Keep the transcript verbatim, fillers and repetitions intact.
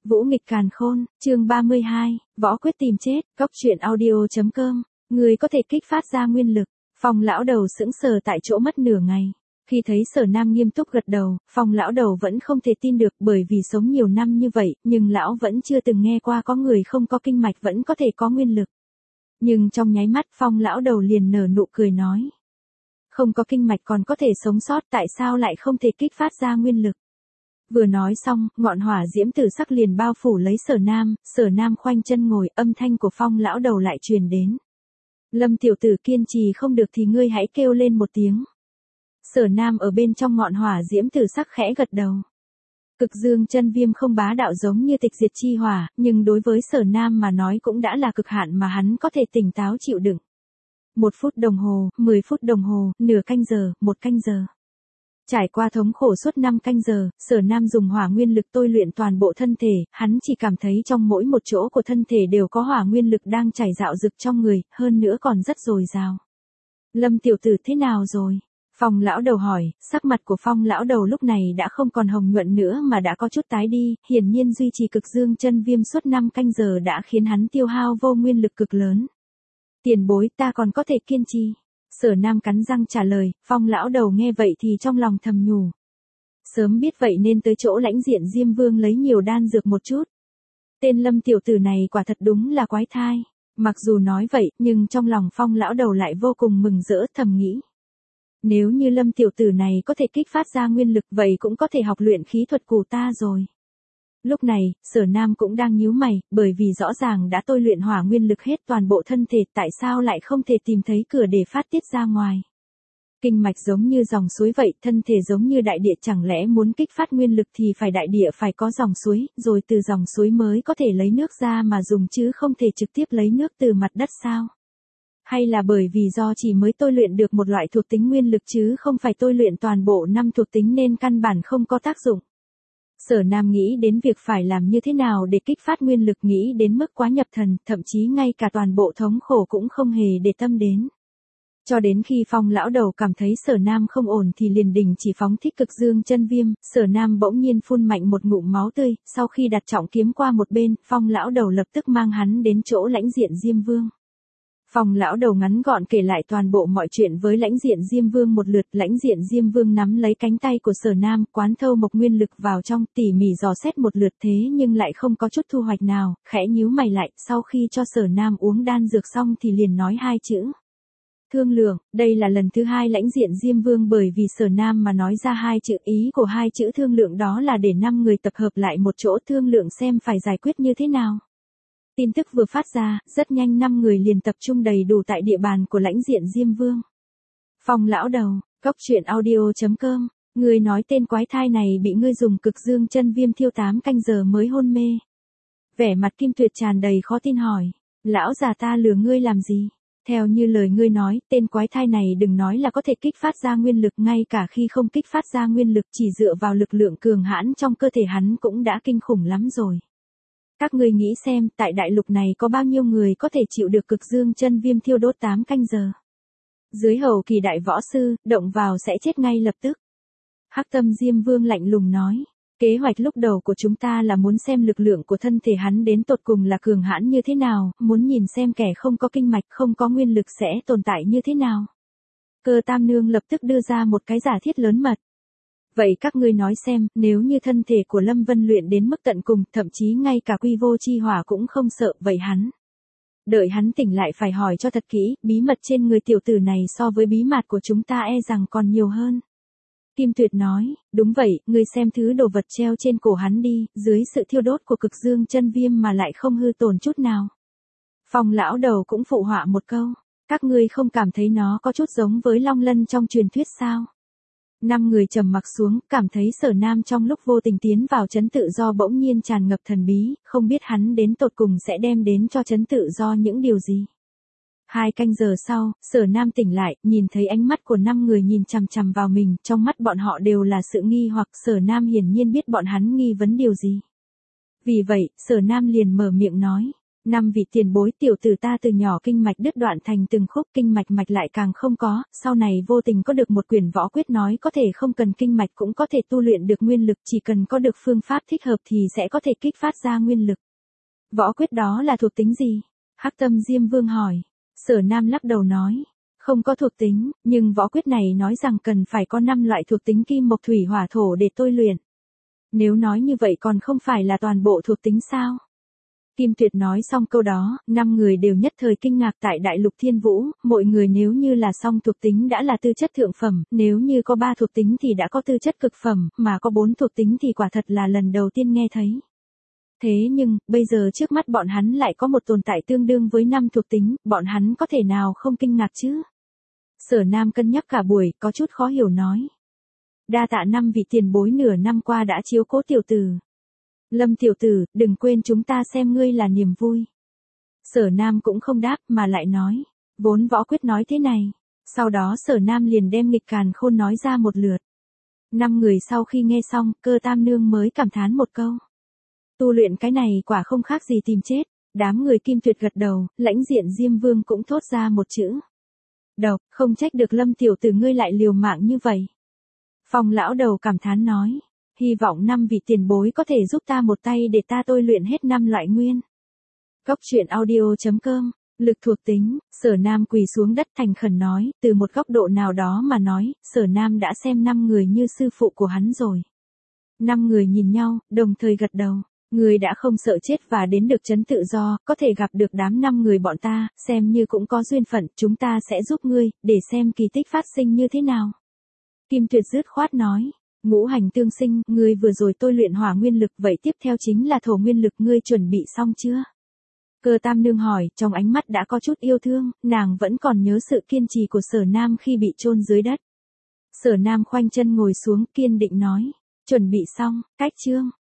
Vũ nghịch càn khôn, chương ba mươi hai, võ quyết tìm chết, góc truyện audio.com, người có thể kích phát ra nguyên lực. Phong lão đầu sững sờ tại chỗ mất nửa ngày. Khi thấy Sở Nam nghiêm túc gật đầu, Phong lão đầu vẫn không thể tin được, bởi vì sống nhiều năm như vậy, nhưng lão vẫn chưa từng nghe qua có người không có kinh mạch vẫn có thể có nguyên lực. Nhưng trong nháy mắt Phong lão đầu liền nở nụ cười nói. Không có kinh mạch còn có thể sống sót, tại sao lại không thể kích phát ra nguyên lực? Vừa nói xong, ngọn hỏa diễm tử sắc liền bao phủ lấy Sở Nam, Sở Nam khoanh chân ngồi, âm thanh của Phong lão đầu lại truyền đến. Lâm tiểu tử kiên trì không được thì ngươi hãy kêu lên một tiếng. Sở Nam ở bên trong ngọn hỏa diễm tử sắc khẽ gật đầu. Cực dương chân viêm không bá đạo giống như tịch diệt chi hỏa, nhưng đối với Sở Nam mà nói cũng đã là cực hạn mà hắn có thể tỉnh táo chịu đựng. Một phút đồng hồ, mười phút đồng hồ, nửa canh giờ, một canh giờ. Trải qua thống khổ suốt năm canh giờ, Sở Nam dùng hỏa nguyên lực tôi luyện toàn bộ thân thể, hắn chỉ cảm thấy trong mỗi một chỗ của thân thể đều có hỏa nguyên lực đang chảy dạo dực trong người, hơn nữa còn rất dồi dào. Lâm tiểu tử thế nào rồi? Phong lão đầu hỏi, sắc mặt của Phong lão đầu lúc này đã không còn hồng nhuận nữa mà đã có chút tái đi, hiển nhiên duy trì cực dương chân viêm suốt năm canh giờ đã khiến hắn tiêu hao vô nguyên lực cực lớn. Tiền bối, ta còn có thể kiên trì. Sở Nam cắn răng trả lời, Phong lão đầu nghe vậy thì trong lòng thầm nhủ. Sớm biết vậy nên tới chỗ Lãnh Diện Diêm Vương lấy nhiều đan dược một chút. Tên Lâm tiểu tử này quả thật đúng là quái thai. Mặc dù nói vậy, nhưng trong lòng Phong lão đầu lại vô cùng mừng rỡ, thầm nghĩ. Nếu như Lâm tiểu tử này có thể kích phát ra nguyên lực vậy cũng có thể học luyện khí thuật của ta rồi. Lúc này, Sở Nam cũng đang nhíu mày, bởi vì rõ ràng đã tôi luyện hỏa nguyên lực hết toàn bộ thân thể, tại sao lại không thể tìm thấy cửa để phát tiết ra ngoài. Kinh mạch giống như dòng suối vậy, thân thể giống như đại địa, chẳng lẽ muốn kích phát nguyên lực thì phải đại địa phải có dòng suối, rồi từ dòng suối mới có thể lấy nước ra mà dùng chứ không thể trực tiếp lấy nước từ mặt đất sao? Hay là bởi vì do chỉ mới tôi luyện được một loại thuộc tính nguyên lực chứ không phải tôi luyện toàn bộ năm thuộc tính nên căn bản không có tác dụng. Sở Nam nghĩ đến việc phải làm như thế nào để kích phát nguyên lực, nghĩ đến mức quá nhập thần, thậm chí ngay cả toàn bộ thống khổ cũng không hề để tâm đến. Cho đến khi Phong lão đầu cảm thấy Sở Nam không ổn thì liền đình chỉ phóng thích cực dương chân viêm, Sở Nam bỗng nhiên phun mạnh một ngụm máu tươi, sau khi đặt trọng kiếm qua một bên, Phong lão đầu lập tức mang hắn đến chỗ Lãnh Diện Diêm Vương. Phong lão đầu ngắn gọn kể lại toàn bộ mọi chuyện với Lãnh Diện Diêm Vương một lượt. Lãnh Diện Diêm Vương nắm lấy cánh tay của Sở Nam, quán thâu mộc nguyên lực vào trong, tỉ mỉ dò xét một lượt thế nhưng lại không có chút thu hoạch nào, khẽ nhíu mày lại, sau khi cho Sở Nam uống đan dược xong thì liền nói hai chữ. Thương lượng. Đây là lần thứ hai Lãnh Diện Diêm Vương bởi vì Sở Nam mà nói ra hai chữ, ý của hai chữ thương lượng đó là để năm người tập hợp lại một chỗ thương lượng xem phải giải quyết như thế nào. Tin tức vừa phát ra, rất nhanh năm người liền tập trung đầy đủ tại địa bàn của Lãnh Diện Diêm Vương. Phong lão đầu, góc truyện audio.com, người nói tên quái thai này bị ngươi dùng cực dương chân viêm thiêu tám canh giờ mới hôn mê. Vẻ mặt Kim Tuyệt tràn đầy khó tin hỏi, lão già ta lừa ngươi làm gì? Theo như lời ngươi nói, tên quái thai này đừng nói là có thể kích phát ra nguyên lực, ngay cả khi không kích phát ra nguyên lực chỉ dựa vào lực lượng cường hãn trong cơ thể hắn cũng đã kinh khủng lắm rồi. Các ngươi nghĩ xem, tại đại lục này có bao nhiêu người có thể chịu được cực dương chân viêm thiêu đốt tám canh giờ? Dưới hầu kỳ đại võ sư, động vào sẽ chết ngay lập tức. Hắc Tâm Diêm Vương lạnh lùng nói, kế hoạch lúc đầu của chúng ta là muốn xem lực lượng của thân thể hắn đến tột cùng là cường hãn như thế nào, muốn nhìn xem kẻ không có kinh mạch, không có nguyên lực sẽ tồn tại như thế nào. Cơ Tam Nương lập tức đưa ra một cái giả thiết lớn mật. Vậy các ngươi nói xem, nếu như thân thể của Lâm Vân luyện đến mức tận cùng, thậm chí ngay cả quy vô chi hỏa cũng không sợ, vậy hắn. Đợi hắn tỉnh lại phải hỏi cho thật kỹ, bí mật trên người tiểu tử này so với bí mật của chúng ta e rằng còn nhiều hơn. Kim Tuyệt nói, đúng vậy, ngươi xem thứ đồ vật treo trên cổ hắn đi, dưới sự thiêu đốt của cực dương chân viêm mà lại không hư tổn chút nào. Phong lão đầu cũng phụ họa một câu, các ngươi không cảm thấy nó có chút giống với Long Lân trong truyền thuyết sao? Năm người trầm mặc xuống, cảm thấy Sở Nam trong lúc vô tình tiến vào trấn tự do bỗng nhiên tràn ngập thần bí, không biết hắn đến tột cùng sẽ đem đến cho trấn tự do những điều gì. Hai canh giờ sau, Sở Nam tỉnh lại, nhìn thấy ánh mắt của năm người nhìn chằm chằm vào mình, trong mắt bọn họ đều là sự nghi hoặc. Sở Nam hiển nhiên biết bọn hắn nghi vấn điều gì. Vì vậy, Sở Nam liền mở miệng nói, Năm vị tiền bối, tiểu tử ta từ nhỏ kinh mạch đứt đoạn thành từng khúc, kinh mạch mạch lại càng không có, sau này vô tình có được một quyển võ quyết nói có thể không cần kinh mạch cũng có thể tu luyện được nguyên lực, chỉ cần có được phương pháp thích hợp thì sẽ có thể kích phát ra nguyên lực. Võ quyết đó là thuộc tính gì? Hắc Tâm Diêm Vương hỏi. Sở Nam lắc đầu nói, không có thuộc tính, nhưng võ quyết này nói rằng cần phải có năm loại thuộc tính kim mộc thủy hỏa thổ để tôi luyện. Nếu nói như vậy còn không phải là toàn bộ thuộc tính sao? Kim Tuyệt nói xong câu đó, năm người đều nhất thời kinh ngạc. Tại Đại Lục Thiên Vũ, mọi người nếu như là song thuộc tính đã là tư chất thượng phẩm, nếu như có ba thuộc tính thì đã có tư chất cực phẩm, mà có bốn thuộc tính thì quả thật là lần đầu tiên nghe thấy. Thế nhưng, bây giờ trước mắt bọn hắn lại có một tồn tại tương đương với năm thuộc tính, bọn hắn có thể nào không kinh ngạc chứ? Sở Nam cân nhắc cả buổi, có chút khó hiểu nói. Đa tạ năm vị tiền bối nửa năm qua đã chiếu cố tiểu tử. Lâm tiểu tử, đừng quên chúng ta xem ngươi là niềm vui. Sở Nam cũng không đáp mà lại nói, vốn võ quyết nói thế này. Sau đó Sở Nam liền đem nghịch càn khôn nói ra một lượt. Năm người sau khi nghe xong, Cơ Tam Nương mới cảm thán một câu. Tu luyện cái này quả không khác gì tìm chết. Đám người Kim Tuyệt gật đầu, lãnh diện Diêm Vương cũng thốt ra một chữ. Độc, không trách được Lâm tiểu tử ngươi lại liều mạng như vậy. Phong lão đầu cảm thán nói, hy vọng năm vị tiền bối có thể giúp ta một tay để ta tôi luyện hết năm loại nguyên. Góc truyện audio chấm com, lực thuộc tính, Sở Nam quỳ xuống đất thành khẩn nói, từ một góc độ nào đó mà nói, Sở Nam đã xem năm người như sư phụ của hắn rồi. Năm người nhìn nhau, đồng thời gật đầu. Người đã không sợ chết và đến được trấn tự do, có thể gặp được đám năm người bọn ta, xem như cũng có duyên phận, chúng ta sẽ giúp ngươi, để xem kỳ tích phát sinh như thế nào. Kim Tuyệt dứt khoát nói, ngũ hành tương sinh, ngươi vừa rồi tôi luyện hỏa nguyên lực, vậy tiếp theo chính là thổ nguyên lực, ngươi chuẩn bị xong chưa? Cơ Tam Nương hỏi, trong ánh mắt đã có chút yêu thương, nàng vẫn còn nhớ sự kiên trì của Sở Nam khi bị chôn dưới đất. Sở Nam khoanh chân ngồi xuống kiên định nói, chuẩn bị xong, cách chương.